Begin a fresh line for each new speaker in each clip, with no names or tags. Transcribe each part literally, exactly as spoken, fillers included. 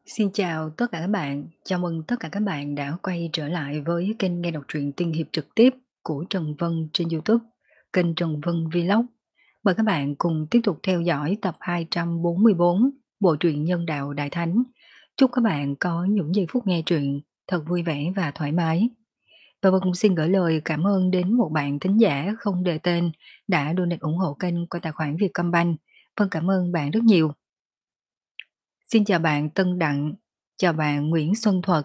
Xin chào tất cả các bạn, chào mừng tất cả các bạn đã quay trở lại với kênh nghe đọc truyện tiên hiệp trực tiếp của Trần Vân trên YouTube, kênh Trần Vân Vlog. Mời các bạn cùng tiếp tục theo dõi tập hai trăm bốn mươi bốn bộ truyện Nhân đạo Đại Thánh. Chúc các bạn có những giây phút nghe truyện thật vui vẻ và thoải mái. Và Vân cũng xin gửi lời cảm ơn đến một bạn thính giả không đề tên đã donate ủng hộ kênh qua tài khoản Vietcombank. Vân cảm ơn bạn rất nhiều. Xin chào bạn Tân Đặng, chào bạn Nguyễn Xuân Thuật.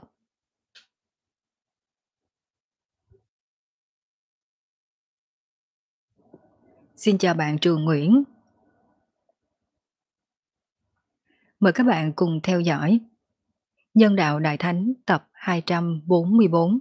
Xin chào bạn Trường Nguyễn. Mời các bạn cùng theo dõi Nhân đạo Đại Thánh tập hai trăm bốn mươi bốn.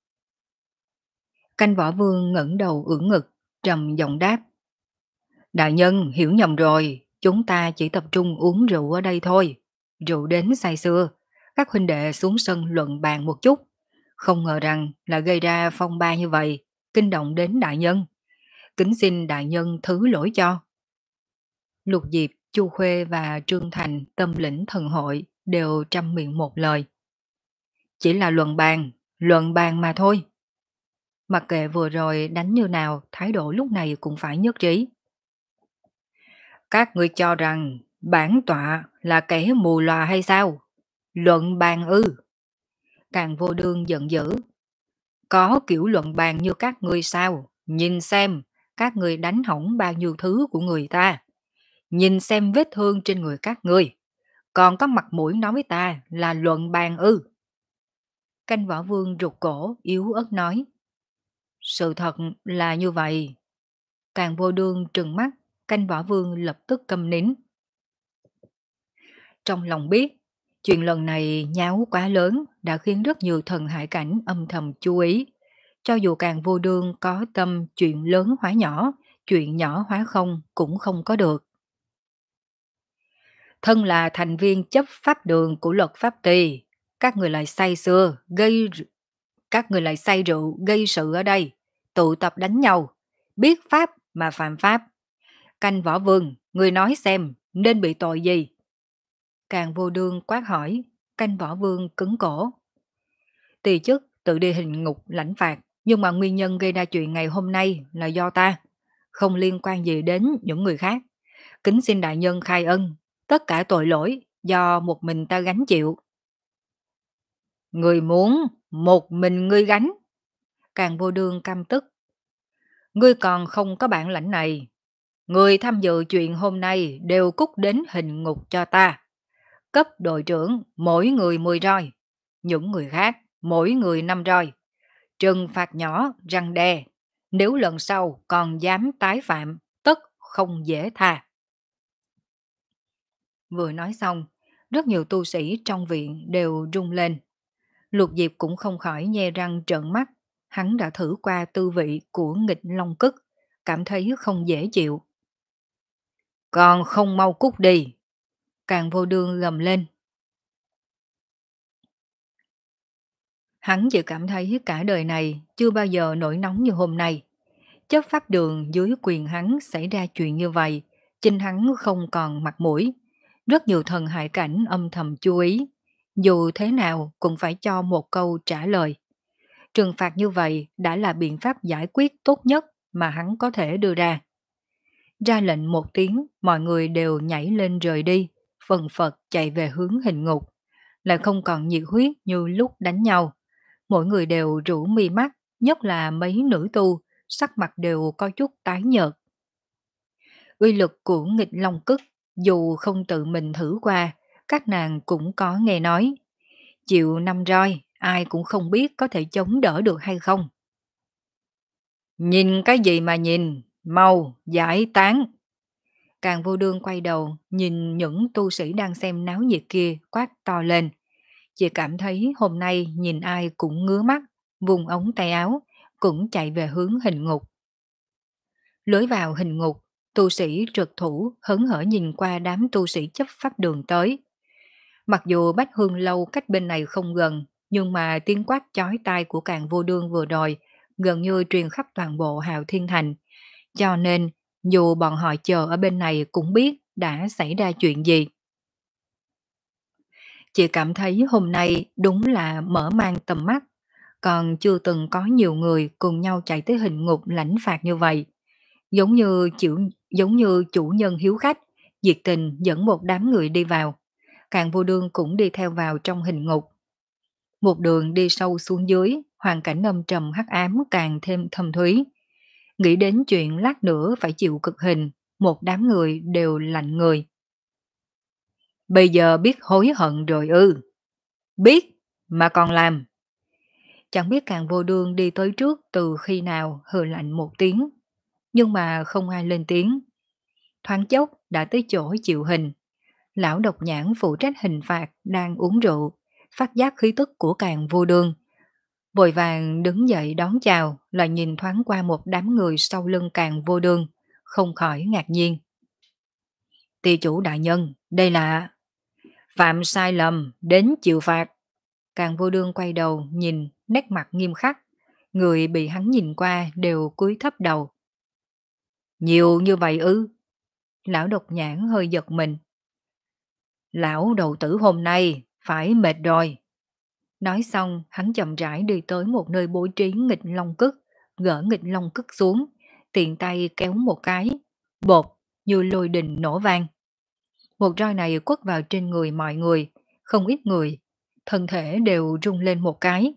Canh Võ Vương ngẩng đầu ưỡn ngực, trầm giọng đáp. Đại nhân hiểu nhầm rồi, chúng ta chỉ tập trung uống rượu ở đây thôi. Rượu đến say sưa, các huynh đệ xuống sân luận bàn một chút. Không ngờ rằng là gây ra phong ba như vậy, kinh động đến đại nhân. Kính xin đại nhân thứ lỗi cho. Lục Diệp, Chu Khuê và Trương Thành tâm lĩnh thần hội đều trăm miệng một lời. Chỉ là luận bàn, luận bàn mà thôi. Mặc kệ vừa rồi đánh như nào, thái độ lúc này cũng phải nhất trí. Các ngươi cho rằng bản tọa là kẻ mù lòa hay sao? Luận bàn ư? Càng Vô Đương giận dữ. Có kiểu luận bàn như các ngươi sao? Nhìn xem, các ngươi đánh hỏng bao nhiêu thứ của người ta. Nhìn xem vết thương trên người các ngươi. Còn có mặt mũi nói với ta là luận bàn ư? Canh Võ Vương rụt cổ, yếu ớt nói. Sự thật là như vậy. Càng Vô Đương trừng mắt, Canh Võ Vương lập tức câm nín. Trong lòng biết, chuyện lần này nháo quá lớn đã khiến rất nhiều thần hải cảnh âm thầm chú ý. Cho dù Càng Vô Đương có tâm chuyện lớn hóa nhỏ, chuyện nhỏ hóa không cũng không có được. Thân là thành viên chấp pháp đường của luật pháp tỳ, các người lại say sưa, gây các người lại say rượu, gây sự ở đây, tụ tập đánh nhau, biết pháp mà phạm pháp. Canh Võ Vương, người nói xem, nên bị tội gì? Càng Vô Đương quát hỏi, Canh Võ Vương cứng cổ. Tỳ chức tự đi hình ngục lãnh phạt, nhưng mà nguyên nhân gây ra chuyện ngày hôm nay là do ta, không liên quan gì đến những người khác. Kính xin đại nhân khai ân, tất cả tội lỗi do một mình ta gánh chịu. Người muốn một mình ngươi gánh. Càng Vô Đương căm tức. Ngươi còn không có bản lãnh này. Người tham dự chuyện hôm nay đều cút đến hình ngục cho ta. Cấp đội trưởng mỗi người mười roi. Những người khác mỗi người năm roi. Trừng phạt nhỏ răng đe. Nếu lần sau còn dám tái phạm, tất không dễ tha. Vừa nói xong, rất nhiều tu sĩ trong viện đều rung lên. Lục Diệp cũng không khỏi nhe răng trợn mắt. Hắn đã thử qua tư vị của nghịch long cức, cảm thấy không dễ chịu. Còn không mau cút đi. Càng Vô Đương gầm lên. Hắn chỉ cảm thấy cả đời này chưa bao giờ nổi nóng như hôm nay. Chấp pháp đường dưới quyền hắn xảy ra chuyện như vậy, chính hắn không còn mặt mũi. Rất nhiều thần hại cảnh âm thầm chú ý. Dù thế nào cũng phải cho một câu trả lời. Trừng phạt như vậy đã là biện pháp giải quyết tốt nhất mà hắn có thể đưa ra. Ra lệnh một tiếng, mọi người đều nhảy lên rời đi, phần phật chạy về hướng hình ngục. Lại không còn nhiệt huyết như lúc đánh nhau. Mỗi người đều rũ mi mắt, nhất là mấy nữ tu, sắc mặt đều có chút tái nhợt. Uy lực của nghịch long cức, dù không tự mình thử qua, các nàng cũng có nghe nói. Chịu năm roi, ai cũng không biết có thể chống đỡ được hay không. Nhìn cái gì mà nhìn, mau, giải tán. Càng Vô Đương quay đầu, nhìn những tu sĩ đang xem náo nhiệt kia quát to lên. Chỉ cảm thấy hôm nay nhìn ai cũng ngứa mắt, vùng ống tay áo, cũng chạy về hướng hình ngục. Lối vào hình ngục, tu sĩ trực thủ hớn hở nhìn qua đám tu sĩ chấp pháp đường tới. Mặc dù Bách Hương Lâu cách bên này không gần, nhưng mà tiếng quát chói tai của Càng Vô Đương vừa rồi gần như truyền khắp toàn bộ Hạo Thiên Thành. Cho nên, dù bọn họ chờ ở bên này cũng biết đã xảy ra chuyện gì. Chị cảm thấy hôm nay đúng là mở mang tầm mắt, còn chưa từng có nhiều người cùng nhau chạy tới hình ngục lãnh phạt như vậy. Giống như chủ, giống như chủ nhân hiếu khách, nhiệt tình dẫn một đám người đi vào. Càng vô đương cũng đi theo vào trong hình ngục. Một đường đi sâu xuống dưới, hoàn cảnh âm trầm hắc ám càng thêm thâm thúy. Nghĩ đến chuyện lát nữa phải chịu cực hình, một đám người đều lạnh người. Bây giờ biết hối hận rồi ư? Biết, mà còn làm. Chẳng biết càng vô đương đi tới trước từ khi nào hừ lạnh một tiếng, nhưng mà không ai lên tiếng. Thoáng chốc đã tới chỗ chịu hình. Lão độc nhãn phụ trách hình phạt đang uống rượu, phát giác khí tức của càng vô đương. Vội vàng đứng dậy đón chào, lại nhìn thoáng qua một đám người sau lưng càng vô đương, không khỏi ngạc nhiên. Ty chủ đại nhân, đây là... Phạm sai lầm, đến chịu phạt. Càng vô đương quay đầu nhìn, nét mặt nghiêm khắc. Người bị hắn nhìn qua đều cúi thấp đầu. Nhiều như vậy ư? Lão độc nhãn hơi giật mình. Lão đầu tử hôm nay phải mệt rồi. Nói xong hắn chậm rãi đi tới một nơi bố trí nghịch long cức, gỡ nghịch long cức xuống, tiện tay kéo một cái, bột như lôi đình nổ vang. Một roi này quất vào trên người mọi người, không ít người, thân thể đều rung lên một cái.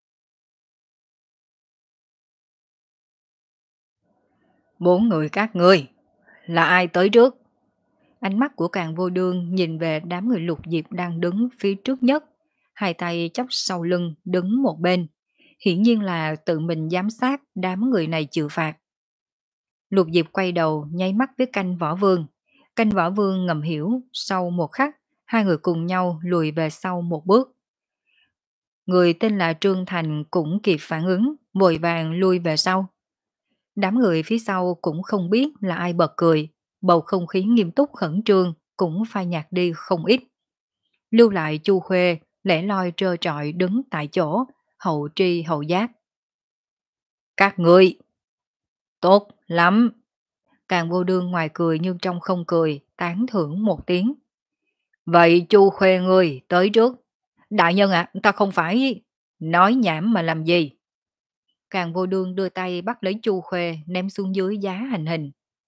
Bốn người các ngươi, là ai tới trước? Ánh mắt của càng vô đương nhìn về đám người lục diệp đang đứng phía trước nhất, hai tay chắp sau lưng đứng một bên. Hiển nhiên là tự mình giám sát đám người này chịu phạt. Lục diệp quay đầu nháy mắt với canh võ vương. Canh võ vương ngầm hiểu, sau một khắc, hai người cùng nhau lùi về sau một bước. Người tên là Trương Thành cũng kịp phản ứng, vội vàng lui về sau. Đám người phía sau cũng không biết là ai bật cười, bầu không khí nghiêm túc khẩn trương cũng phai nhạt đi không ít. Lưu lại Chu Khuê, lẻ loi trơ trọi đứng tại chỗ, hậu tri hậu giác. Các ngươi! Tốt lắm! Càng vô đương ngoài cười nhưng trong không cười, tán thưởng một tiếng. Vậy Chu Khuê ngươi tới trước. Đại nhân ạ, ta không phải nói nhảm mà làm gì. Càng vô đương đưa tay bắt lấy Chu Khuê ném xuống dưới giá hành hình.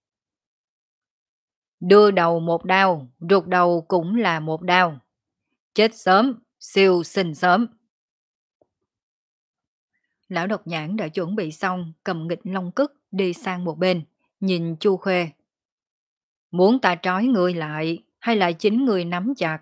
Đưa đầu một đao, rụt đầu cũng là một đao. Chết sớm, siêu sinh sớm. Lão độc nhãn đã chuẩn bị xong, cầm nghịch long cức đi sang một bên, nhìn Chu Khuê. Muốn ta trói người lại, hay là chính người nắm chặt?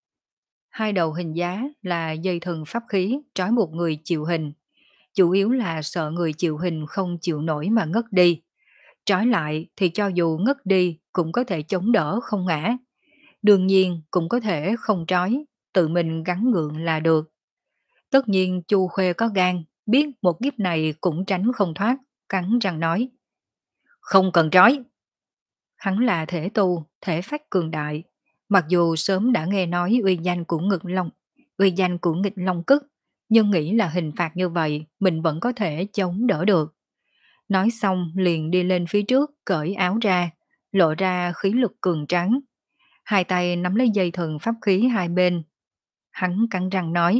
Hai đầu hình giá là dây thừng pháp khí trói một người chịu hình. Chủ yếu là sợ người chịu hình không chịu nổi mà ngất đi. Trói lại thì cho dù ngất đi cũng có thể chống đỡ không ngã. Đương nhiên cũng có thể không trói, tự mình gắn gượng là được. Tất nhiên Chu Khuê có gan, biết một kiếp này cũng tránh không thoát, cắn răng nói. Không cần trói. Hắn là thể tu, thể phách cường đại. Mặc dù sớm đã nghe nói uy danh của ngực long, uy danh của nghịch long cức, nhưng nghĩ là hình phạt như vậy mình vẫn có thể chống đỡ được. Nói xong liền đi lên phía trước cởi áo ra, lộ ra khí lực cường tráng. Hai tay nắm lấy dây thừng pháp khí hai bên. Hắn cắn răng nói.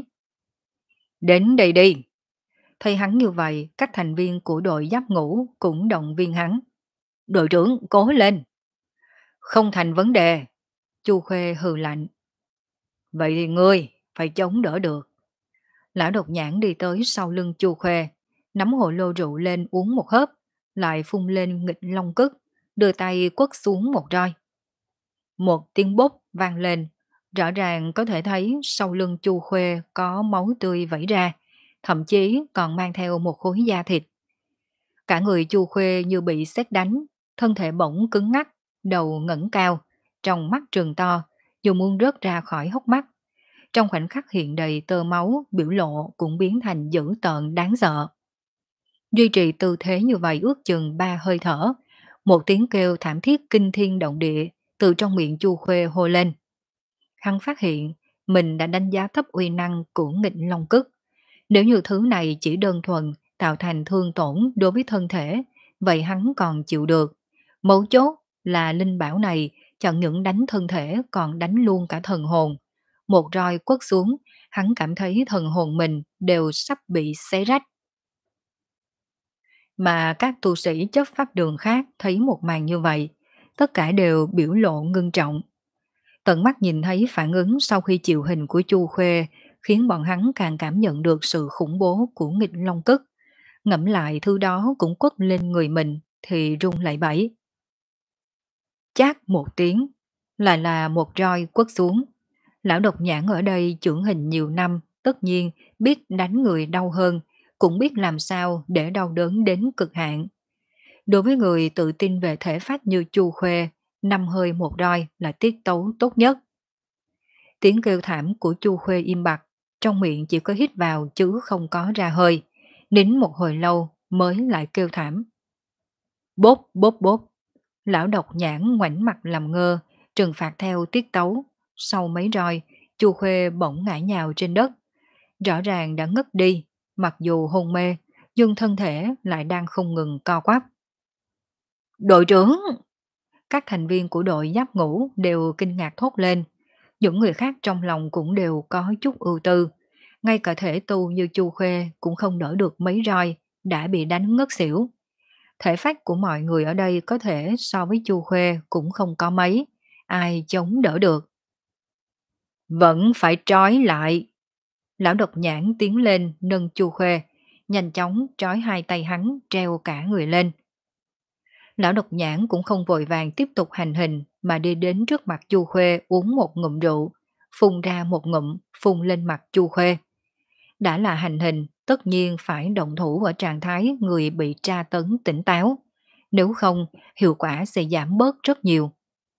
Đến đây đi. Thấy hắn như vậy, các thành viên của đội giáp ngũ cũng động viên hắn. Đội trưởng cố lên. Không thành vấn đề. Chu Khuê hừ lạnh. Vậy thì ngươi phải chống đỡ được. Lão độc nhãn đi tới sau lưng Chu Khuê, nắm hồ lô rượu lên uống một hớp, lại phun lên nghịch long cức, đưa tay quất xuống một roi. Một tiếng bốp vang lên, rõ ràng có thể thấy sau lưng Chu Khuê có máu tươi vẩy ra, thậm chí còn mang theo một khối da thịt. Cả người Chu Khuê như bị sét đánh, thân thể bỗng cứng ngắc, đầu ngẩng cao, trong mắt trừng to, dù muốn rớt ra khỏi hốc mắt. Trong khoảnh khắc hiện đầy tơ máu, biểu lộ cũng biến thành dữ tợn đáng sợ. Duy trì tư thế như vậy ước chừng ba hơi thở, một tiếng kêu thảm thiết kinh thiên động địa từ trong miệng Chu Khuê hô lên. Hắn phát hiện mình đã đánh giá thấp uy năng của nghịch long cức. Nếu như thứ này chỉ đơn thuần tạo thành thương tổn đối với thân thể, vậy hắn còn chịu được. Mấu chốt là linh bảo này chẳng những đánh thân thể còn đánh luôn cả thần hồn. một roi quất xuống, hắn cảm thấy thần hồn mình đều sắp bị xé rách. Mà các tu sĩ chấp pháp đường khác thấy một màn như vậy, tất cả đều biểu lộ ngưng trọng. Tận mắt nhìn thấy phản ứng sau khi chịu hình của Chu Khuê khiến bọn hắn càng cảm nhận được sự khủng bố của nghịch long cức. Ngẫm lại thứ đó cũng quất lên người mình thì run lẩy bẩy. Chát một tiếng, lại là một roi quất xuống. Lão độc nhãn ở đây trưởng hình nhiều năm, tất nhiên biết đánh người đau hơn, cũng biết làm sao để đau đớn đến cực hạn. Đối với người tự tin về thể phách như Chu Khuê, năm hơi một roi là tiết tấu tốt nhất. Tiếng kêu thảm của Chu Khuê im bặt, trong miệng chỉ có hít vào chứ không có ra hơi. Nín một hồi lâu mới lại kêu thảm. Bốp bốp bốp, lão độc nhãn ngoảnh mặt làm ngơ, trừng phạt theo tiết tấu. Sau mấy roi, Chu Khuê bỗng ngã nhào trên đất. Rõ ràng đã ngất đi, mặc dù hôn mê, nhưng thân thể lại đang không ngừng co quắp. Đội trưởng! Các thành viên của đội giáp ngũ đều kinh ngạc thốt lên. Những người khác trong lòng cũng đều có chút ưu tư. Ngay cả thể tu như Chu Khuê cũng không đỡ được mấy roi, đã bị đánh ngất xỉu. Thể phách của mọi người ở đây có thể so với Chu Khuê cũng không có mấy, ai chống đỡ được. Vẫn phải trói lại. Lão độc nhãn tiến lên nâng Chu Khuê, nhanh chóng trói hai tay hắn treo cả người lên. Lão độc nhãn cũng không vội vàng tiếp tục hành hình mà đi đến trước mặt Chu Khuê uống một ngụm rượu, phun ra một ngụm, phun lên mặt Chu Khuê. Đã là hành hình, tất nhiên phải động thủ ở trạng thái người bị tra tấn tỉnh táo. Nếu không, hiệu quả sẽ giảm bớt rất nhiều.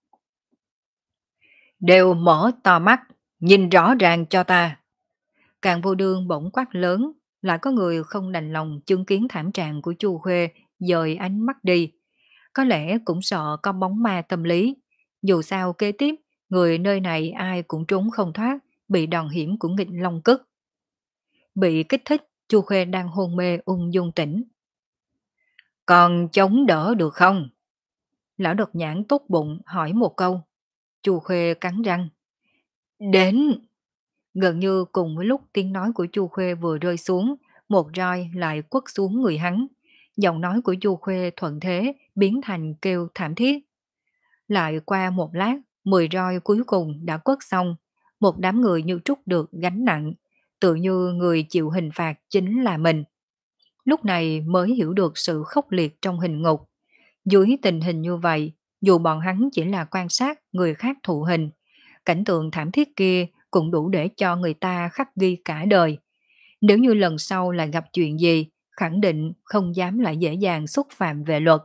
Đều mở to mắt, nhìn rõ ràng cho ta. Càng vô đương bỗng quát lớn, lại có người không đành lòng chứng kiến thảm trạng của Chu Khuê, dời ánh mắt đi. Có lẽ cũng sợ có bóng ma tâm lý. Dù sao kế tiếp, người nơi này ai cũng trốn không thoát, bị đòn hiểm của nghịch long cức. Bị kích thích, Chu Khuê đang hôn mê ung dung tỉnh. Còn chống đỡ được không? Lão độc nhãn tốt bụng hỏi một câu. Chu Khuê cắn răng. Đến! Gần như cùng với lúc tiếng nói của Chu Khuê vừa rơi xuống, một roi lại quất xuống người hắn. Giọng nói của Chu Khuê thuận thế biến thành kêu thảm thiết. Lại qua một lát, mười roi cuối cùng đã quất xong. Một đám người như trút được gánh nặng, tự như người chịu hình phạt chính là mình. Lúc này mới hiểu được sự khốc liệt trong hình ngục. Dưới tình hình như vậy, dù bọn hắn chỉ là quan sát người khác thụ hình, cảnh tượng thảm thiết kia cũng đủ để cho người ta khắc ghi cả đời. Nếu như lần sau lại gặp chuyện gì, khẳng định không dám lại dễ dàng xúc phạm về luật.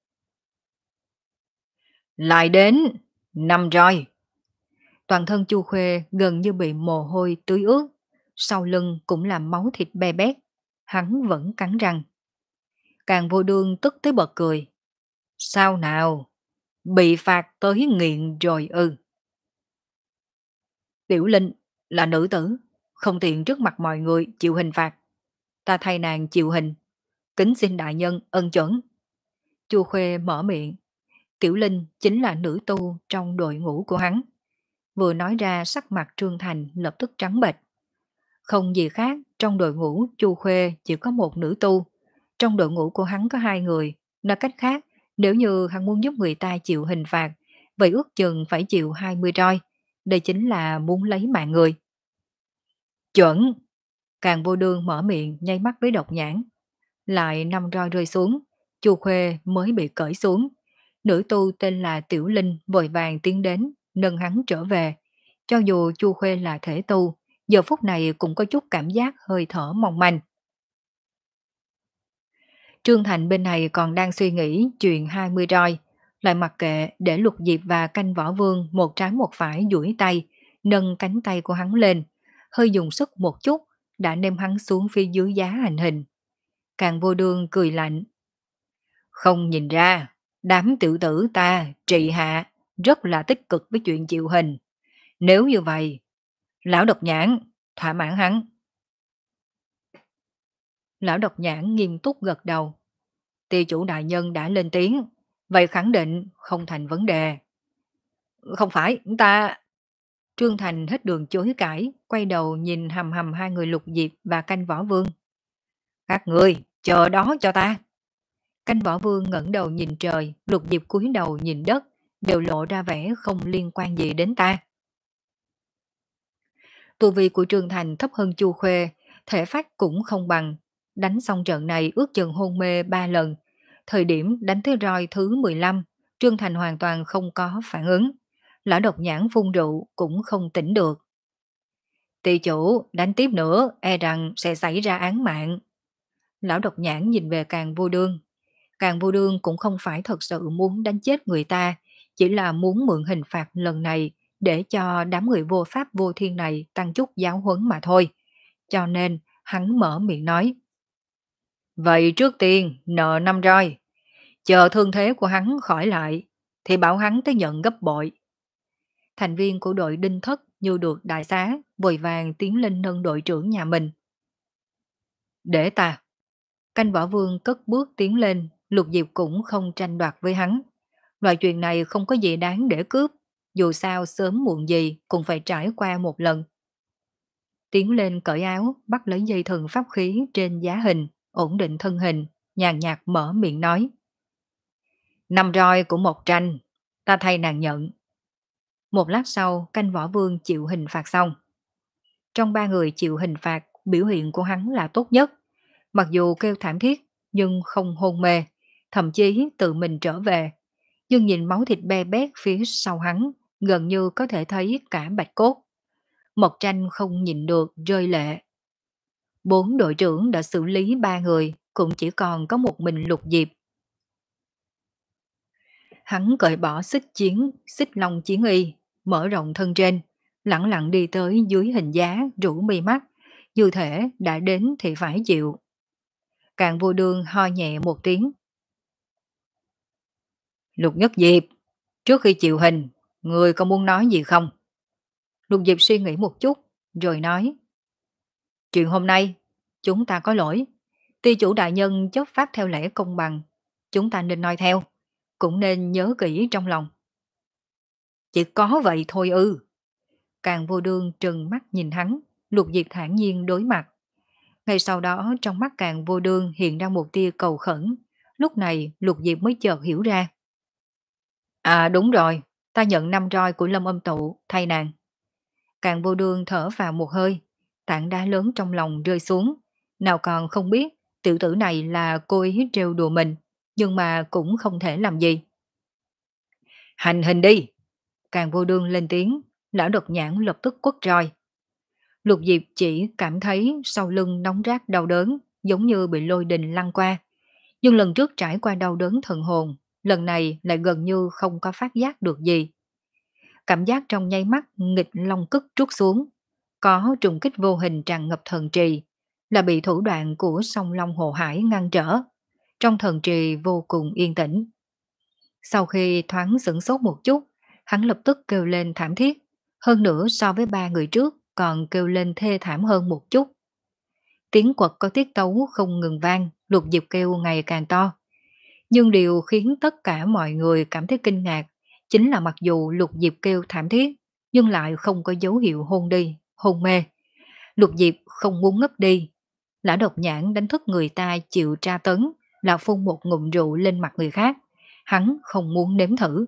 Lại đến, năm roi. Toàn thân Chu Khuê gần như bị mồ hôi tưới ướt, sau lưng cũng là máu thịt be bét, hắn vẫn cắn răng. Càng vô đương tức tới bật cười. Sao nào? Bị phạt tới nghiện rồi ư? Tiểu Linh là nữ tử, không tiện trước mặt mọi người chịu hình phạt. Ta thay nàng chịu hình, kính xin đại nhân ân chuẩn. Chu Khuê mở miệng. Tiểu Linh chính là nữ tu trong đội ngũ của hắn. Vừa nói ra sắc mặt Trương Thành lập tức trắng bệch. Không gì khác, trong đội ngũ Chu Khuê chỉ có một nữ tu. Trong đội ngũ của hắn có hai người. Nói cách khác, nếu như hắn muốn giúp người ta chịu hình phạt, vậy ước chừng phải chịu hai mươi roi. Đây chính là muốn lấy mạng người. Chuẩn! Càng vô đương mở miệng nháy mắt với độc nhãn. Lại năm roi rơi xuống, Chu Khuê mới bị cởi xuống. Nữ tu tên là Tiểu Linh vội vàng tiến đến, nâng hắn trở về. Cho dù Chu Khuê là thể tu, giờ phút này cũng có chút cảm giác hơi thở mong manh. Trương Thành bên này còn đang suy nghĩ chuyện hai mươi roi, lại mặc kệ để Lục Diệp và Canh Võ Vương một trái một phải duỗi tay, nâng cánh tay của hắn lên, hơi dùng sức một chút, đã ném hắn xuống phía dưới giá hành hình. Càng vô đương cười lạnh. Không nhìn ra, đám tiểu tử ta, trị hạ, rất là tích cực với chuyện chịu hình. Nếu như vậy, lão độc nhãn, thỏa mãn hắn. Lão độc nhãn nghiêm túc gật đầu. Ty chủ đại nhân đã lên tiếng, vậy khẳng định không thành vấn đề. Không phải, ta... Trương Thành hết đường chối cãi, quay đầu nhìn hầm hầm hai người Lục Diệp và Canh Võ Vương. Các người, chờ đó cho ta. Canh Võ Vương ngẩng đầu nhìn trời, Lục Diệp cúi đầu nhìn đất, đều lộ ra vẻ không liên quan gì đến ta. Tu vi của Trương Thành thấp hơn Chu Khuê, thể phách cũng không bằng. Đánh xong trận này ước chừng hôn mê ba lần. Thời điểm đánh tới roi thứ mười lăm, Trương Thành hoàn toàn không có phản ứng. Lão độc nhãn phun rượu cũng không tỉnh được. Tỳ chủ, đánh tiếp nữa, e rằng sẽ xảy ra án mạng. Lão độc nhãn nhìn về Càng Vô Đương. Càng Vô Đương cũng không phải thật sự muốn đánh chết người ta, chỉ là muốn mượn hình phạt lần này để cho đám người vô pháp vô thiên này tăng chút giáo huấn mà thôi. Cho nên hắn mở miệng nói. Vậy trước tiên nợ năm roi, chờ thương thế của hắn khỏi lại thì bảo hắn tới nhận gấp bội. Thành viên của đội đinh thất như được đại xá, vội vàng tiến lên nâng đội trưởng nhà mình. Để ta. Canh Võ Vương cất bước tiến lên, Lục Diệp cũng không tranh đoạt với hắn. Loại chuyện này không có gì đáng để cướp, dù sao sớm muộn gì cũng phải trải qua một lần. Tiến lên cởi áo, bắt lấy dây thừng pháp khí trên giá hình, ổn định thân hình, nhàn nhạt mở miệng nói. Năm roi của một tranh, ta thay nàng nhận. Một lát sau, Canh Võ Vương chịu hình phạt xong. Trong ba người chịu hình phạt, biểu hiện của hắn là tốt nhất. Mặc dù kêu thảm thiết, nhưng không hôn mê, thậm chí tự mình trở về. Nhưng nhìn máu thịt be bét phía sau hắn, gần như có thể thấy cả bạch cốt. Mộc Tranh không nhìn được rơi lệ. Bốn đội trưởng đã xử lý ba người, cũng chỉ còn có một mình Lục Diệp. Hắn cởi bỏ xích chiến, xích long chiến y, mở rộng thân trên, lặng lặng đi tới dưới hình giá, rủ mi mắt, như thể đã đến thì phải chịu. Càng Vô Đương ho nhẹ một tiếng. Lục Nhất Diệp, trước khi chịu hình, người có muốn nói gì không? Lục Diệp suy nghĩ một chút, rồi nói. Chuyện hôm nay, chúng ta có lỗi. Ty chủ đại nhân chấp pháp theo lẽ công bằng, chúng ta nên noi theo, cũng nên nhớ kỹ trong lòng. Chỉ có vậy thôi ư. Càng Vô Đương trừng mắt nhìn hắn, Lục Diệp thản nhiên đối mặt. Ngay sau đó trong mắt Càng Vô Đương hiện ra một tia cầu khẩn, lúc này Lục Diệp mới chợt hiểu ra. À đúng rồi, ta nhận năm roi của Lâm Âm Tụ thay nàng. Càng Vô Đương thở vào một hơi, tảng đá lớn trong lòng rơi xuống, nào còn không biết tiểu tử này là cố ý trêu đùa mình, nhưng mà cũng không thể làm gì. Hành hình đi! Càng Vô Đương lên tiếng, lão độc nhãn lập tức quất roi. Lục Diệp chỉ cảm thấy sau lưng nóng rát đau đớn, giống như bị lôi đình lăn qua. Nhưng lần trước trải qua đau đớn thần hồn, lần này lại gần như không có phát giác được gì. Cảm giác trong nháy mắt nghịch long cức trút xuống, có trùng kích vô hình tràn ngập thần trì, là bị thủ đoạn của sông Long Hồ Hải ngăn trở. Trong thần trì vô cùng yên tĩnh. Sau khi thoáng sửng sốt một chút, hắn lập tức kêu lên thảm thiết, hơn nữa so với ba người trước còn kêu lên thê thảm hơn một chút. Tiếng quật có tiết tấu không ngừng vang, Lục Diệp kêu ngày càng to. Nhưng điều khiến tất cả mọi người cảm thấy kinh ngạc chính là mặc dù Lục Diệp kêu thảm thiết, nhưng lại không có dấu hiệu hôn đi, hôn mê. Lục Diệp không muốn ngất đi. Lão độc nhãn đánh thức người ta chịu tra tấn, là phun một ngụm rượu lên mặt người khác. Hắn không muốn nếm thử.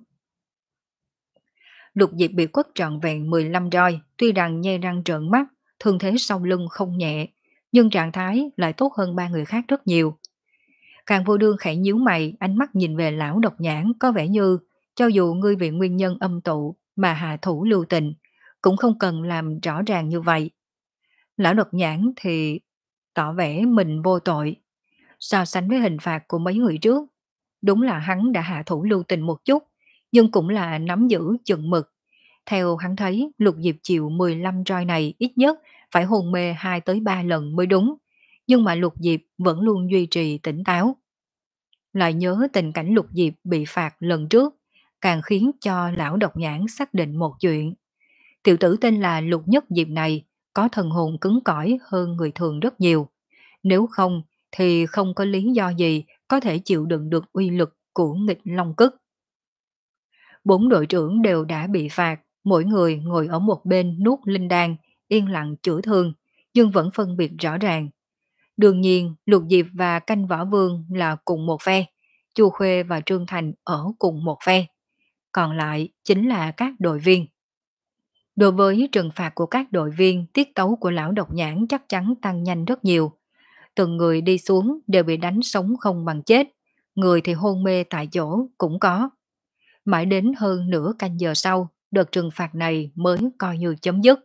Lục Diệp bị quất trọn vẹn mười lăm roi, tuy rằng nhe răng trợn mắt, thương thế sau lưng không nhẹ, nhưng trạng thái lại tốt hơn ba người khác rất nhiều. Càng Vô Đương khẽ nhíu mày, ánh mắt nhìn về lão độc nhãn có vẻ như, cho dù ngươi vì nguyên nhân âm tụ mà hạ thủ lưu tình, cũng không cần làm rõ ràng như vậy. Lão độc nhãn thì tỏ vẻ mình vô tội. So sánh với hình phạt của mấy người trước, đúng là hắn đã hạ thủ lưu tình một chút, nhưng cũng là nắm giữ chừng mực. Theo hắn thấy, Lục Diệp chịu mười lăm roi này ít nhất phải hôn mê hai tới ba lần mới đúng, nhưng mà Lục Diệp vẫn luôn duy trì tỉnh táo. Lại nhớ tình cảnh Lục Diệp bị phạt lần trước, càng khiến cho lão độc nhãn xác định một chuyện. Tiểu tử tên là Lục Nhất Diệp này có thần hồn cứng cỏi hơn người thường rất nhiều. Nếu không thì không có lý do gì có thể chịu đựng được uy lực của nghịch long cức. Bốn đội trưởng đều đã bị phạt, Mỗi người ngồi ở một bên nuốt linh đan, yên lặng chữa thương, nhưng vẫn phân biệt rõ ràng. Đương nhiên, Lục Diệp và Canh Võ Vương là cùng một phe, Chu Khuê và Trương Thành ở cùng một phe, còn lại chính là các đội viên. Đối với trừng phạt của các đội viên, tiết tấu của lão độc nhãn chắc chắn tăng nhanh rất nhiều. Từng người đi xuống đều bị đánh sống không bằng chết, người thì hôn mê tại chỗ cũng có. Mãi đến hơn nửa canh giờ sau, đợt trừng phạt này mới coi như chấm dứt.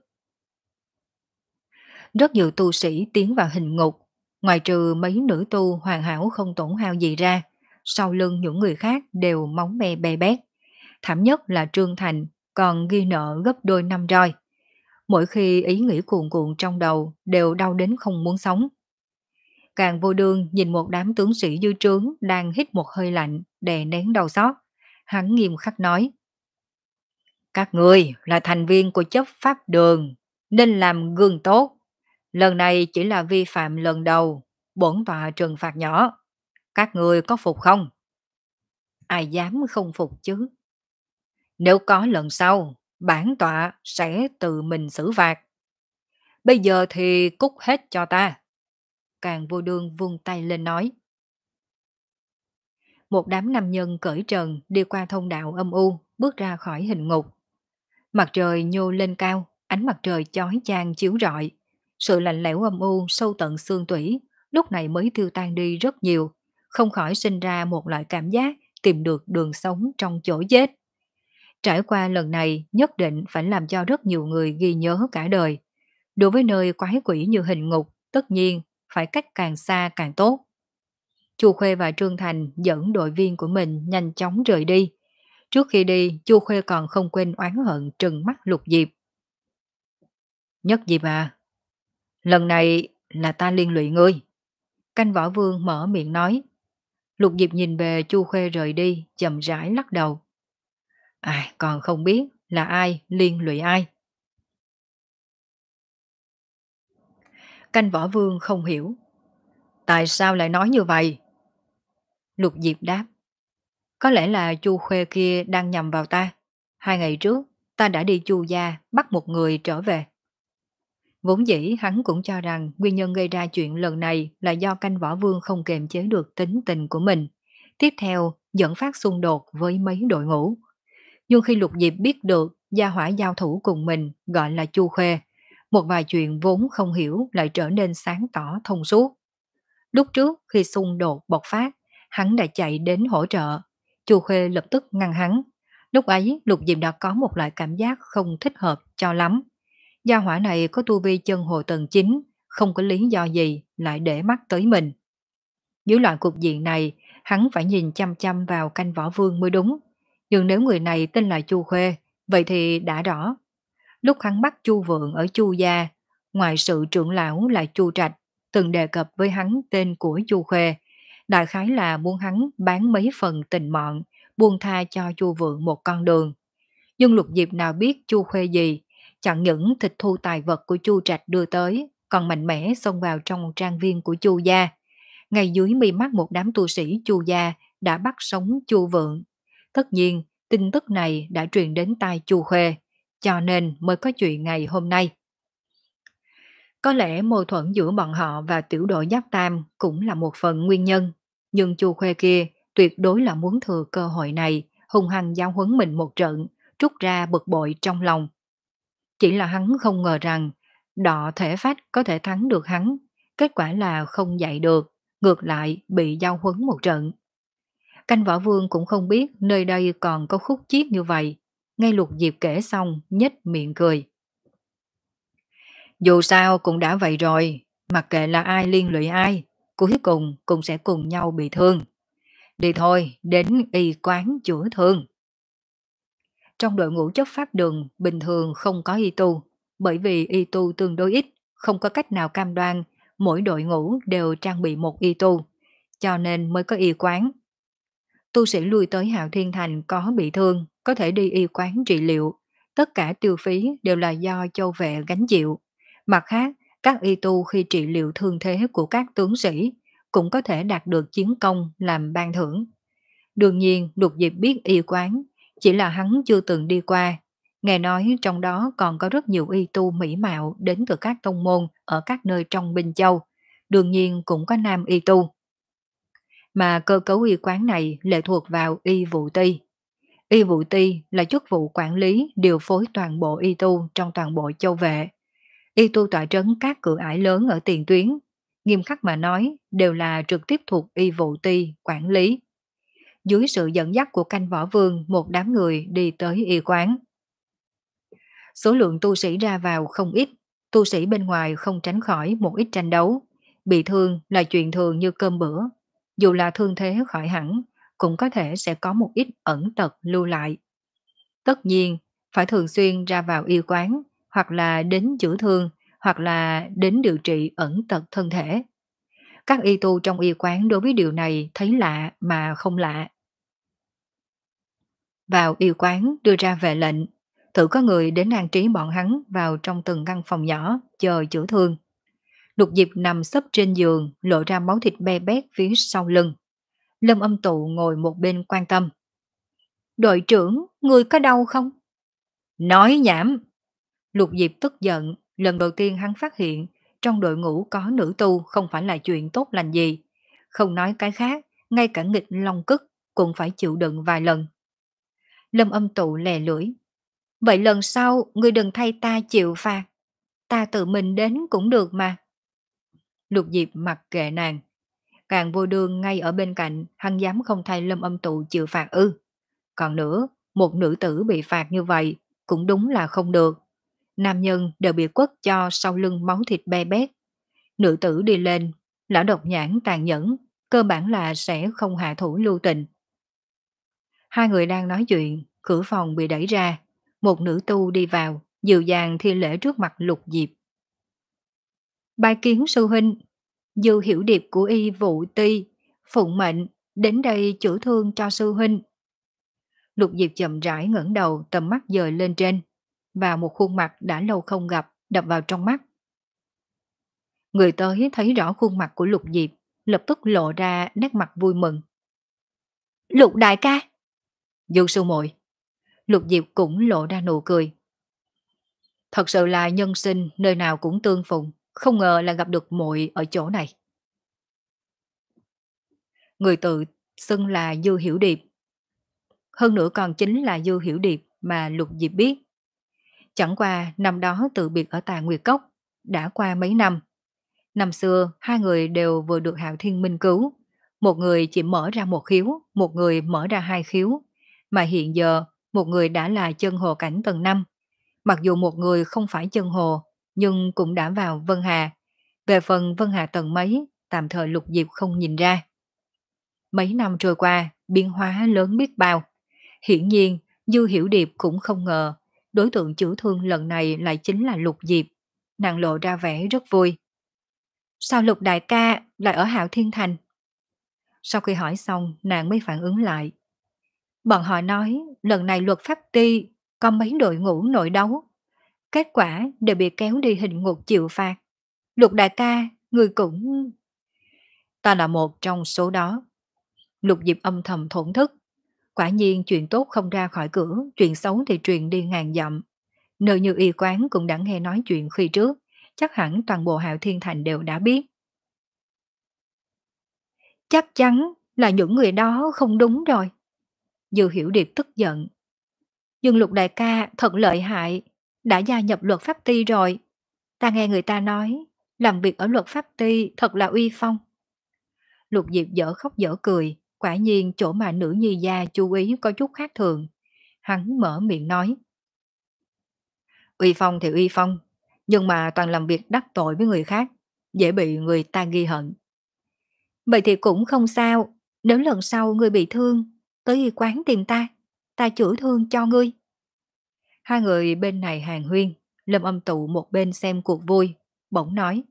Rất nhiều tu sĩ tiến vào hình ngục, ngoài trừ mấy nữ tu hoàn hảo không tổn hao gì ra, sau lưng những người khác đều máu me be bét. Thảm nhất là Trương Thành, còn ghi nợ gấp đôi năm roi. Mỗi khi ý nghĩ cuồn cuộn trong đầu đều đau đến không muốn sống. Càng vô đương nhìn một đám tướng sĩ dư trướng đang hít một hơi lạnh, đè nén đau xót. Hắn nghiêm khắc nói: các ngươi là thành viên của chấp pháp đường, nên làm gương tốt. Lần này chỉ là vi phạm lần đầu, bổn tọa trừng phạt nhỏ. Các ngươi có phục không? Ai dám không phục chứ? Nếu có lần sau, bản tọa sẽ tự mình xử phạt. Bây giờ thì cút hết cho ta. Càng vô đương vung tay lên nói. Một đám nam nhân cởi trần đi qua thông đạo âm u, bước ra khỏi hình ngục. Mặt trời nhô lên cao, ánh mặt trời chói chang chiếu rọi. Sự lạnh lẽo âm u sâu tận xương tủy, lúc này mới tiêu tan đi rất nhiều, không khỏi sinh ra một loại cảm giác tìm được đường sống trong chỗ chết. Trải qua lần này nhất định phải làm cho rất nhiều người ghi nhớ cả đời. Đối với nơi quái quỷ như hình ngục, tất nhiên phải cách càng xa càng tốt. Chu Khuê và Trương Thành dẫn đội viên của mình nhanh chóng rời đi. Trước khi đi, Chu Khuê còn không quên oán hận trừng mắt Lục Diệp. Nhất Diệp à, lần này là ta liên lụy ngươi. Canh Võ Vương mở miệng nói. Lục Diệp nhìn về Chu Khuê rời đi, chậm rãi lắc đầu. À, còn không biết là ai liên lụy ai. Canh Võ Vương không hiểu. Tại sao lại nói như vậy? Lục Diệp đáp. Có lẽ là Chu Khuê kia đang nhầm vào ta. Hai ngày trước, ta đã đi Chu gia bắt một người trở về. Vốn dĩ hắn cũng cho rằng nguyên nhân gây ra chuyện lần này là do Canh Võ Vương không kiềm chế được tính tình của mình. Tiếp theo dẫn phát xung đột với mấy đội ngũ. Nhưng khi Lục Diệp biết được gia hỏa giao thủ cùng mình gọi là Chu Khuê, một vài chuyện vốn không hiểu lại trở nên sáng tỏ thông suốt. Lúc trước khi xung đột bộc phát, hắn đã chạy đến hỗ trợ. Chu Khuê lập tức ngăn hắn. Lúc ấy Lục Diệp đã có một loại cảm giác không thích hợp cho lắm. Gia hỏa này có tu vi chân hồ tầng chín, không có lý do gì lại để mắt tới mình. Dưới loại cục diện này, hắn phải nhìn chăm chăm vào Canh Võ Vương mới đúng. Nhưng nếu người này tên là Chu Khuê, vậy thì đã rõ. Lúc hắn bắt Chu Vượng ở Chu gia, ngoài sự trưởng lão là Chu Trạch, từng đề cập với hắn tên của Chu Khuê, đại khái là muốn hắn bán mấy phần tình mọn, buông tha cho Chu Vượng một con đường. Nhưng Lục Diệp nào biết Chu Khuê gì, chẳng những tịch thu tài vật của Chu Trạch đưa tới, còn mạnh mẽ xông vào trong trang viên của Chu gia. Ngay dưới mi mắt một đám tu sĩ Chu gia đã bắt sống Chu Vượng. Tất nhiên, tin tức này đã truyền đến tai Chu Khuê, cho nên mới có chuyện ngày hôm nay. Có lẽ mâu thuẫn giữa bọn họ và tiểu đội Giáp Tam cũng là một phần nguyên nhân, nhưng Chu Khuê kia tuyệt đối là muốn thừa cơ hội này hung hăng giáo huấn mình một trận, trút ra bực bội trong lòng. Chỉ là hắn không ngờ rằng đọ thể phách có thể thắng được hắn, kết quả là không dạy được, ngược lại bị giao huấn một trận. Canh Võ Vương cũng không biết nơi đây còn có khúc chiết như vậy, ngay Lục Diệp kể xong nhếch miệng cười. Dù sao cũng đã vậy rồi, mặc kệ là ai liên lụy ai, cuối cùng cũng sẽ cùng nhau bị thương. Đi thôi, đến y quán chữa thương. Trong đội ngũ chấp pháp đường bình thường không có y tu, bởi vì y tu tương đối ít, không có cách nào cam đoan mỗi đội ngũ đều trang bị một y tu, cho nên mới có y quán. Tu sĩ lui tới Hạo Thiên Thành có bị thương, có thể đi y quán trị liệu, tất cả tiêu phí đều là do châu vệ gánh chịu. Mặt khác, các y tu khi trị liệu thương thế của các tướng sĩ cũng có thể đạt được chiến công làm ban thưởng. Đương nhiên, Lục Diệp biết y quán, chỉ là hắn chưa từng đi qua, Nghe nói trong đó còn có rất nhiều y tu mỹ mạo đến từ các tông môn ở các nơi trong Bình Châu, đương nhiên cũng có nam y tu. Mà cơ cấu y quán này lệ thuộc vào y vụ ty. Y vụ ty là chức vụ quản lý điều phối toàn bộ y tu trong toàn bộ châu vệ. Y tu tọa trấn các cửa ải lớn ở tiền tuyến, nghiêm khắc mà nói đều là trực tiếp thuộc y vụ ty quản lý. Dưới sự dẫn dắt của canh võ vương, một đám người đi tới y quán. Số lượng tu sĩ ra vào không ít, tu sĩ bên ngoài không tránh khỏi một ít tranh đấu. Bị thương là chuyện thường như cơm bữa. Dù là thương thế khỏi hẳn, cũng có thể sẽ có một ít ẩn tật lưu lại. Tất nhiên, phải thường xuyên ra vào y quán, hoặc là đến chữa thương, hoặc là đến điều trị ẩn tật thân thể. Các y tu trong y quán đối với điều này thấy lạ mà không lạ. Vào y quán đưa ra về lệnh, thử có người đến an trí bọn hắn vào trong từng căn phòng nhỏ chờ chữa thương. Lục Diệp nằm sấp trên giường, lộ ra máu thịt be bét phía sau lưng. Lâm Âm Tụ ngồi một bên quan tâm. Đội trưởng, người có đau không? Nói nhảm! Lục Diệp tức giận, lần đầu tiên hắn phát hiện trong đội ngũ có nữ tu không phải là chuyện tốt lành gì. Không nói cái khác, ngay cả nghịch long cức cũng phải chịu đựng vài lần. Lâm Âm Tụ lè lưỡi. Vậy lần sau ngươi đừng thay ta chịu phạt. Ta tự mình đến cũng được mà. Lục Diệp mặc kệ nàng. Càng vô đương ngay ở bên cạnh, hắn dám không thay Lâm Âm Tụ chịu phạt ư. Còn nữa, một nữ tử bị phạt như vậy cũng đúng là không được. Nam nhân đều bị quất cho sau lưng máu thịt be bét. Nữ tử đi lên, lão độc nhãn tàn nhẫn, cơ bản là sẽ không hạ thủ lưu tình. Hai người đang nói chuyện, cửa phòng bị đẩy ra. Một nữ tu đi vào, dịu dàng thi lễ trước mặt Lục Diệp. Bái kiến sư huynh, Dư Hiểu Điệp của y vụ ty, phụng mệnh, đến đây chữa thương cho sư huynh. Lục Diệp chậm rãi ngẩng đầu, tầm mắt dời lên trên, và một khuôn mặt đã lâu không gặp, đập vào trong mắt. Người tới thấy rõ khuôn mặt của Lục Diệp, lập tức lộ ra nét mặt vui mừng. Lục đại ca! Dư sư muội. Lục Diệp cũng lộ ra nụ cười. Thật sự là nhân sinh nơi nào cũng tương phùng, không ngờ là gặp được muội ở chỗ này. Người tự xưng là Dư Hiểu Điệp. Hơn nữa còn chính là Dư Hiểu Điệp mà Lục Diệp biết. Chẳng qua năm đó tự biệt ở Tà Nguyệt Cốc, đã qua mấy năm. Năm xưa hai người đều vừa được Hạo Thiên Minh cứu, một người chỉ mở ra một khiếu, một người mở ra hai khiếu, mà hiện giờ một người đã là chân hồ cảnh tầng năm. Mặc dù một người không phải chân hồ, nhưng cũng đã vào Vân Hà. Về phần Vân Hà tầng mấy, tạm thời Lục Diệp không nhìn ra. Mấy năm trôi qua, biến hóa lớn biết bao. Hiển nhiên, Dư Hiểu Điệp cũng không ngờ, đối tượng chữa thương lần này lại chính là Lục Diệp. Nàng lộ ra vẻ rất vui. Sao Lục đại ca lại ở Hạo Thiên Thành? Sau khi hỏi xong, nàng mới phản ứng lại. Bọn họ nói, lần này luật pháp ti có mấy đội ngũ nội đấu. Kết quả đều bị kéo đi hình ngục chịu phạt. Lục đại ca, người cũng... Ta là một trong số đó. Lục Diệp âm thầm thổn thức. Quả nhiên chuyện tốt không ra khỏi cửa, chuyện xấu thì truyền đi ngàn dặm. Nơi như y quán cũng đã nghe nói chuyện khi trước, chắc hẳn toàn bộ Hạo Thiên Thành đều đã biết. Chắc chắn là những người đó không đúng rồi. Dư Hiểu Điệp tức giận. Nhưng Lục đại ca thật lợi hại, đã gia nhập luật pháp ty rồi. Ta nghe người ta nói, làm việc ở luật pháp ty thật là uy phong. Lục Diệp dở khóc dở cười, quả nhiên chỗ mà nữ nhi gia chú ý có chút khác thường. Hắn mở miệng nói. Uy phong thì uy phong, nhưng mà toàn làm việc đắc tội với người khác, dễ bị người ta ghi hận. Vậy thì cũng không sao, nếu lần sau ngươi bị thương, tới y quán tìm ta, ta chữa thương cho ngươi. Hai người bên này hàn huyên, Lâm Âm Tụ một bên xem cuộc vui, bỗng nói.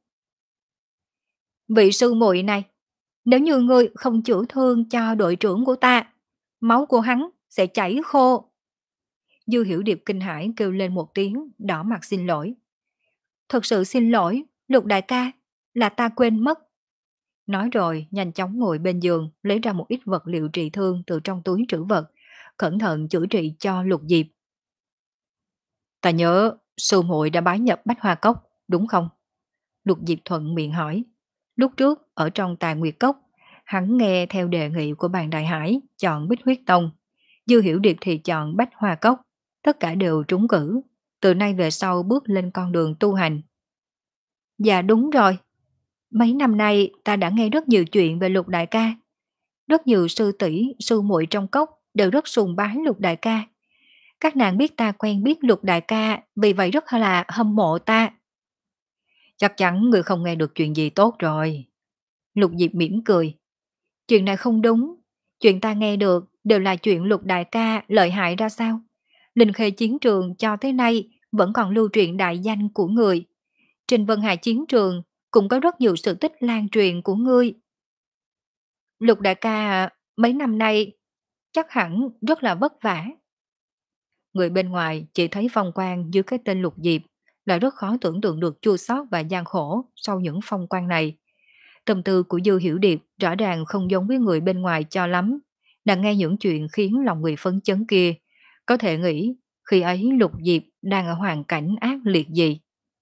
Vị sư muội này, nếu như ngươi không chữa thương cho đội trưởng của ta, máu của hắn sẽ chảy khô. Dư Hiểu Điệp kinh hãi kêu lên một tiếng, đỏ mặt xin lỗi. Thật sự xin lỗi, Lục đại ca, là ta quên mất. Nói rồi, nhanh chóng ngồi bên giường, lấy ra một ít vật liệu trị thương từ trong túi trữ vật, cẩn thận chữa trị cho Lục Diệp. Ta nhớ sư muội đã bái nhập Bách Hoa Cốc, đúng không? Lục Diệp thuận miệng hỏi. Lúc trước, ở trong Tài Nguyệt Cốc, hắn nghe theo đề nghị của bàn Đại Hải chọn Bích Huyết Tông. Dư Hiểu Điệp thì chọn Bách Hoa Cốc. Tất cả đều trúng cử. Từ nay về sau bước lên con đường tu hành. Dạ đúng rồi. Mấy năm nay ta đã nghe rất nhiều chuyện về Lục Đại ca. Rất nhiều sư tỷ, sư muội trong cốc đều rất sùng bái Lục Đại ca. Các nàng biết ta quen biết Lục Đại ca, vì vậy rất là hâm mộ ta. Chắc chắn người không nghe được chuyện gì tốt rồi. Lục Diệp mỉm cười. Chuyện này không đúng. Chuyện ta nghe được đều là chuyện Lục Đại ca lợi hại ra sao. Linh Khê chiến trường cho tới nay vẫn còn lưu truyền đại danh của người. Trên Vân Hà chiến trường cũng có rất nhiều sự tích lan truyền của ngươi. Lục Đại ca à, mấy năm nay chắc hẳn rất là vất vả. Người bên ngoài chỉ thấy phong quang dưới cái tên Lục Diệp là rất khó tưởng tượng được chua xót và gian khổ sau những phong quang này. Tâm tư của Dư Hiểu Điệp rõ ràng không giống với người bên ngoài cho lắm. Nàng nghe những chuyện khiến lòng người phấn chấn kia, có thể nghĩ khi ấy Lục Diệp đang ở hoàn cảnh ác liệt gì.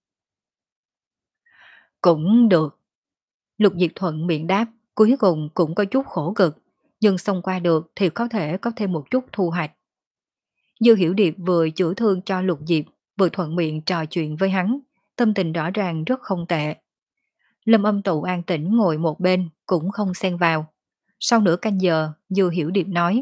Cũng được. Lục Diệp thuận miệng đáp, cuối cùng cũng có chút khổ cực, nhưng xong qua được thì có thể có thêm một chút thu hoạch. Dư Hiểu Điệp vừa chữa thương cho Lục Diệp, vừa thuận miệng trò chuyện với hắn, tâm tình rõ ràng rất không tệ. Lâm Âm Tụ an tĩnh ngồi một bên, cũng không xen vào. Sau nửa canh giờ, Dư Hiểu Điệp nói.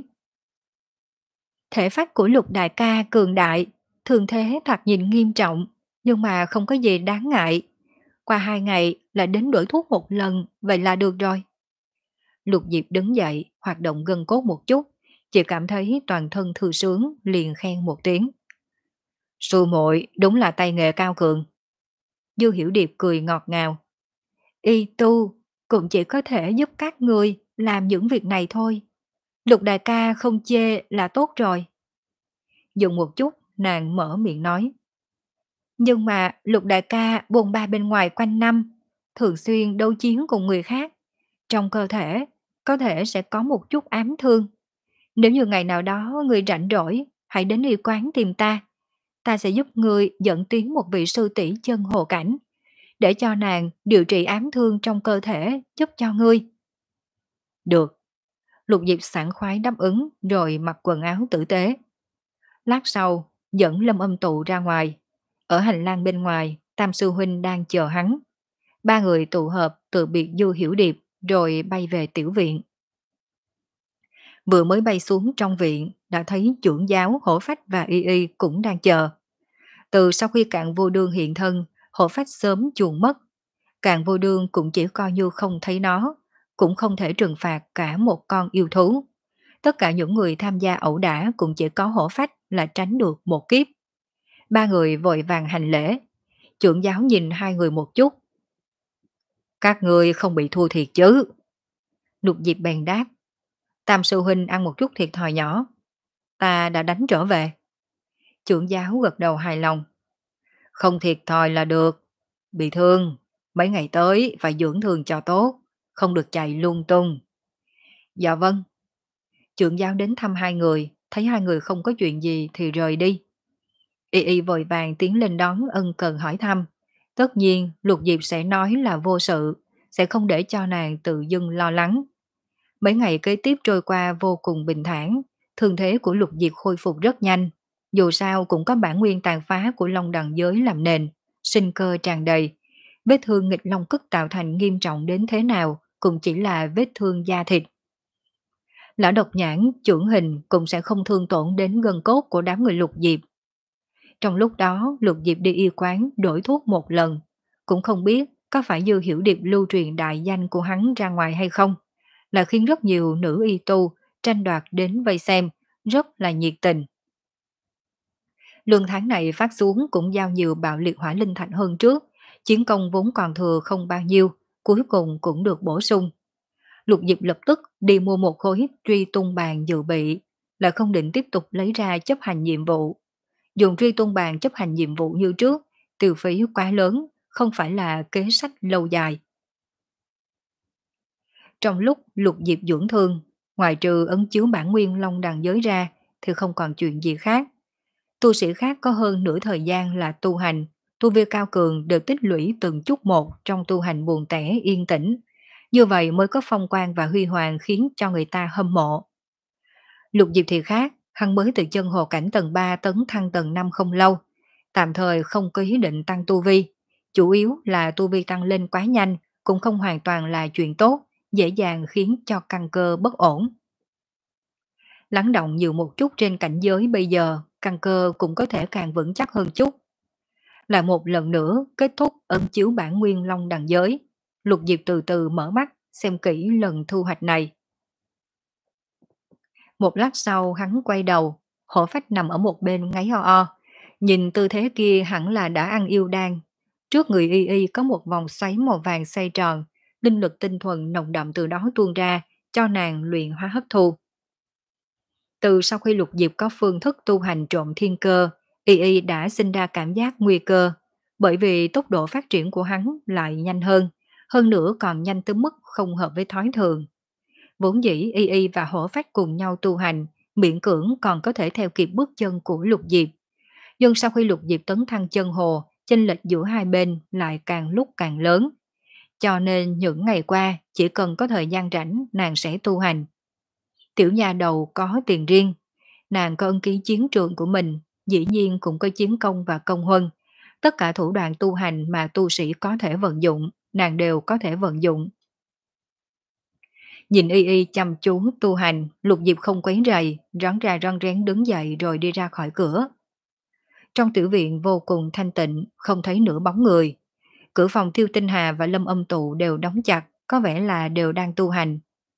Thể phách của Lục Đại ca cường đại, thường thế thoạt nhìn nghiêm trọng, nhưng mà không có gì đáng ngại. Qua hai ngày là đến đổi thuốc một lần, vậy là được rồi. Lục Diệp đứng dậy, hoạt động gân cốt một chút, chỉ cảm thấy toàn thân thư sướng, liền khen một tiếng. Sư muội đúng là tay nghề cao cường. Dư Hiểu Điệp cười ngọt ngào. Y tu cũng chỉ có thể giúp các người làm những việc này thôi. Lục đại ca không chê là tốt rồi. Dừng một chút, nàng mở miệng nói. Nhưng mà Lục đại ca bồn ba bên ngoài quanh năm, thường xuyên đấu chiến cùng người khác. Trong cơ thể, có thể sẽ có một chút ám thương. Nếu như ngày nào đó người rảnh rỗi, hãy đến y quán tìm ta. Ta sẽ giúp người dẫn tiến một vị sư tỷ chân hồ cảnh, để cho nàng điều trị ám thương trong cơ thể giúp cho ngươi. Được. Lục Diệp sảng khoái đáp ứng rồi mặc quần áo tử tế. Lát sau, dẫn Lâm Âm Tụ ra ngoài. Ở hành lang bên ngoài, Tam Sư Huynh đang chờ hắn. Ba người tụ hợp từ biệt Du Hiểu Điệp rồi bay về tiểu viện. Vừa mới bay xuống trong viện, đã thấy trưởng giáo Hổ Phách và Y Y cũng đang chờ. Từ sau khi Cạn Vô Đương hiện thân, Hổ Phách sớm chuồn mất. Cạn Vô Đương cũng chỉ coi như không thấy nó, cũng không thể trừng phạt cả một con yêu thú. Tất cả những người tham gia ẩu đả cũng chỉ có Hổ Phách là tránh được một kiếp. Ba người vội vàng hành lễ. Trưởng giáo nhìn hai người một chút. Các người không bị thua thiệt chứ? Lục Diệp bèn đáp. Tam sư huynh ăn một chút thiệt thòi nhỏ. Ta đã đánh trở về. Trưởng giáo gật đầu hài lòng. Không thiệt thòi là được. Bị thương, mấy ngày tới phải dưỡng thương cho tốt, không được chạy lung tung. Dạ vâng. Trưởng giáo đến thăm hai người, thấy hai người không có chuyện gì thì rời đi. Y Y vội vàng tiến lên đón ân cần hỏi thăm. Tất nhiên Lục Diệp sẽ nói là vô sự, sẽ không để cho nàng tự dưng lo lắng. Mấy ngày kế tiếp trôi qua vô cùng bình thản, thương thế của Lục Diệp khôi phục rất nhanh. Dù sao cũng có bản nguyên tàn phá của Long Đằng giới làm nền, sinh cơ tràn đầy. Vết thương nghịch long cức tạo thành nghiêm trọng đến thế nào cũng chỉ là vết thương da thịt. Lão độc nhãn, chưởng hình cũng sẽ không thương tổn đến gân cốt của đám người Lục Diệp. Trong lúc đó Lục Diệp đi y quán đổi thuốc một lần, cũng không biết có phải Dư Hiểu Điệp lưu truyền đại danh của hắn ra ngoài hay không, là khiến rất nhiều nữ y tu tranh đoạt đến vây xem, rất là nhiệt tình. Lương tháng này phát xuống cũng giao nhiều bạo liệt hỏa linh thạch hơn trước, chiến công vốn còn thừa không bao nhiêu, cuối cùng cũng được bổ sung. Lục Diệp lập tức đi mua một khối truy tung bàn dự bị, lại không định tiếp tục lấy ra chấp hành nhiệm vụ. Dùng truy tung bàn chấp hành nhiệm vụ như trước, tiêu phí quá lớn, không phải là kế sách lâu dài. Trong lúc Lục Diệp dưỡng thương, ngoài trừ ấn chiếu bản nguyên Long Đằng giới ra, thì không còn chuyện gì khác. Tu sĩ khác có hơn nửa thời gian là tu hành, tu vi cao cường đều tích lũy từng chút một trong tu hành buồn tẻ yên tĩnh. Như vậy mới có phong quang và huy hoàng khiến cho người ta hâm mộ. Lục Diệp thì khác, hắn mới từ chân hồ cảnh tầng ba tấn thăng tầng năm không lâu, tạm thời không có ý định tăng tu vi. Chủ yếu là tu vi tăng lên quá nhanh, cũng không hoàn toàn là chuyện tốt, dễ dàng khiến cho căn cơ bất ổn. Lắng động nhiều một chút trên cảnh giới bây giờ, căn cơ cũng có thể càng vững chắc hơn chút. Lại một lần nữa kết thúc ấn chiếu bản nguyên long đằng giới. Lục Diệp từ từ mở mắt, xem kỹ lần thu hoạch này. Một lát sau hắn quay đầu, hổ phách nằm ở một bên ngáy o o. Nhìn tư thế kia hẳn là đã ăn yêu đan. Trước người y y có một vòng xoáy màu vàng xoay tròn, linh lực tinh thuần nồng đậm từ đó tuôn ra, cho nàng luyện hóa hấp thu. Từ sau khi Lục Diệp có phương thức tu hành trộm thiên cơ, y y đã sinh ra cảm giác nguy cơ, bởi vì tốc độ phát triển của hắn lại nhanh hơn, hơn nữa còn nhanh tới mức không hợp với thói thường. Vốn dĩ y y và hổ phách cùng nhau tu hành, miễn cưỡng còn có thể theo kịp bước chân của Lục Diệp. Nhưng sau khi Lục Diệp tấn thăng chân hồ, chênh lệch giữa hai bên lại càng lúc càng lớn. Cho nên những ngày qua, chỉ cần có thời gian rảnh, nàng sẽ tu hành. Tiểu nha đầu có tiền riêng, nàng có ân ký chiến trường của mình, dĩ nhiên cũng có chiến công và công huân. Tất cả thủ đoạn tu hành mà tu sĩ có thể vận dụng, nàng đều có thể vận dụng. Nhìn y y chăm chú tu hành, Lục Diệp không quấy rầy, rón ra rón rén đứng dậy rồi đi ra khỏi cửa. Trong tiểu viện vô cùng thanh tịnh, không thấy nửa bóng người. Cửa phòng Tiêu Tinh Hà và Lâm Âm Tụ đều đóng chặt, có vẻ là đều đang tu hành.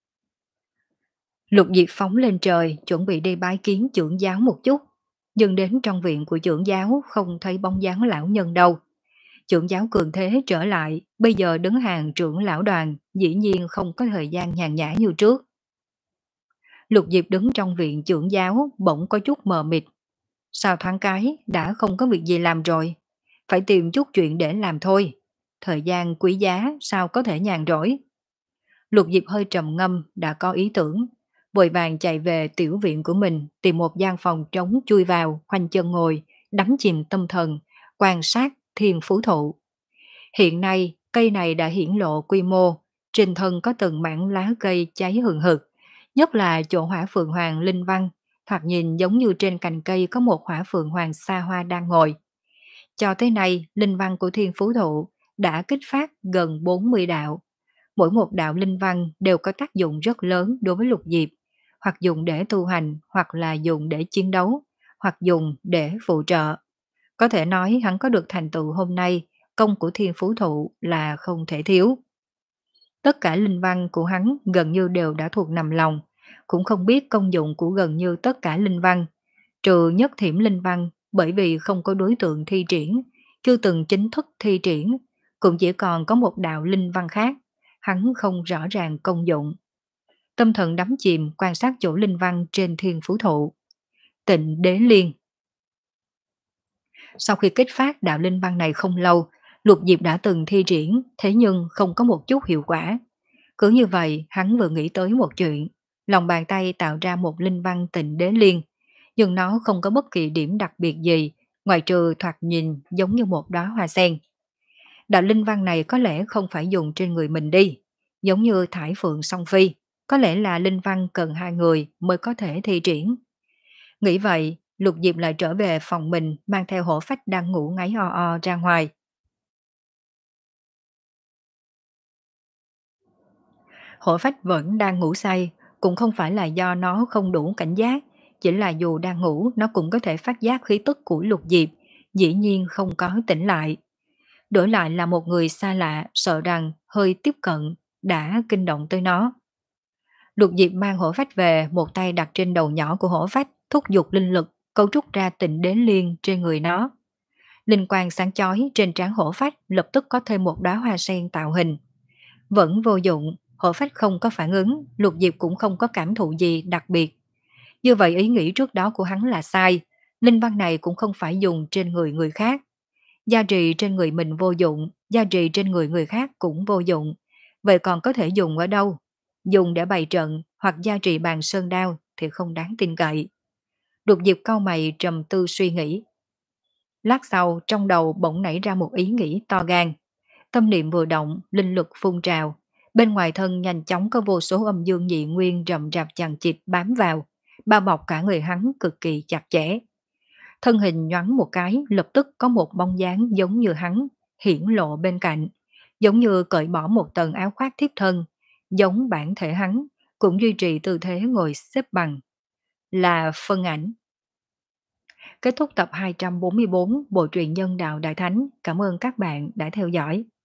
Lục Diệp phóng lên trời, chuẩn bị đi bái kiến trưởng giáo một chút. Nhưng đến trong viện của trưởng giáo không thấy bóng dáng lão nhân đâu. Trưởng giáo cường thế trở lại, bây giờ đứng hàng trưởng lão đoàn, dĩ nhiên không có thời gian nhàn nhã như trước. Lục Diệp đứng trong viện trưởng giáo bỗng có chút mờ mịt. Sao thoáng cái đã không có việc gì làm rồi, phải tìm chút chuyện để làm thôi. Thời gian quý giá sao có thể nhàn rỗi. Lục Diệp hơi trầm ngâm đã có ý tưởng, vội vàng chạy về tiểu viện của mình tìm một gian phòng trống chui vào, khoanh chân ngồi, đắm chìm tâm thần, quan sát thiên phú thụ. Hiện nay cây này đã hiển lộ quy mô, trên thân có từng mảng lá cây cháy hừng hực, nhất là chỗ hỏa phượng hoàng linh văn, thoạt nhìn giống như trên cành cây có một hỏa phượng hoàng xa hoa đang ngồi. Cho tới nay, linh văn của thiên phú thụ đã kích phát gần bốn mươi đạo. Mỗi một đạo linh văn đều có tác dụng rất lớn đối với Lục Diệp, hoặc dùng để tu hành, hoặc là dùng để chiến đấu, hoặc dùng để phụ trợ. Có thể nói hắn có được thành tựu hôm nay, công của thiên phú thụ là không thể thiếu. Tất cả linh văn của hắn gần như đều đã thuộc nằm lòng, cũng không biết công dụng của gần như tất cả linh văn, trừ nhất thiểm linh văn bởi vì không có đối tượng thi triển, chưa từng chính thức thi triển, cũng chỉ còn có một đạo linh văn khác, hắn không rõ ràng công dụng. Tâm thần đắm chìm quan sát chỗ linh văn trên thiên phú thụ. Tịnh Đế Liên. Sau khi kích phát đạo linh văn này không lâu, Lục Diệp đã từng thi triển, thế nhưng không có một chút hiệu quả. Cứ như vậy, hắn vừa nghĩ tới một chuyện, lòng bàn tay tạo ra một linh văn Tịnh Đế Liên, nhưng nó không có bất kỳ điểm đặc biệt gì, ngoại trừ thoạt nhìn giống như một đóa hoa sen. Đạo linh văn này có lẽ không phải dùng trên người mình đi, giống như thải phượng song phi, có lẽ là linh văn cần hai người mới có thể thi triển. Nghĩ vậy, Lục Diệp lại trở về phòng mình mang theo hổ phách đang ngủ ngáy o o ra ngoài. Hổ phách vẫn đang ngủ say, cũng không phải là do nó không đủ cảnh giác, chỉ là dù đang ngủ nó cũng có thể phát giác khí tức của Lục Diệp, dĩ nhiên không có tỉnh lại. Đổi lại là một người xa lạ, sợ rằng hơi tiếp cận, đã kinh động tới nó. Lục Diệp mang hổ phách về, một tay đặt trên đầu nhỏ của hổ phách, thúc giục linh lực, cấu trúc ra Tịnh Đế Liên trên người nó. Linh quang sáng chói trên trán hổ phách lập tức có thêm một đóa hoa sen tạo hình. Vẫn vô dụng, hổ phách không có phản ứng, Lục Diệp cũng không có cảm thụ gì đặc biệt. Như vậy ý nghĩ trước đó của hắn là sai, linh văn này cũng không phải dùng trên người người khác. Gia trì trên người mình vô dụng, gia trì trên người người khác cũng vô dụng. Vậy còn có thể dùng ở đâu? Dùng để bày trận hoặc gia trì bàn sơn đao thì không đáng tin cậy. Đột Diệp cau mày trầm tư suy nghĩ. Lát sau trong đầu bỗng nảy ra một ý nghĩ to gan. Tâm niệm vừa động, linh lực phun trào. Bên ngoài thân nhanh chóng có vô số âm dương nhị nguyên rậm rạp chằng chịt bám vào, bao bọc cả người hắn cực kỳ chặt chẽ. Thân hình nhoắn một cái, lập tức có một bóng dáng giống như hắn, hiển lộ bên cạnh, giống như cởi bỏ một tầng áo khoác thiếp thân, giống bản thể hắn, cũng duy trì tư thế ngồi xếp bằng. Là phân ảnh. Kết thúc tập hai trăm bốn mươi bốn Bộ truyện Nhân đạo Đại Thánh. Cảm ơn các bạn đã theo dõi.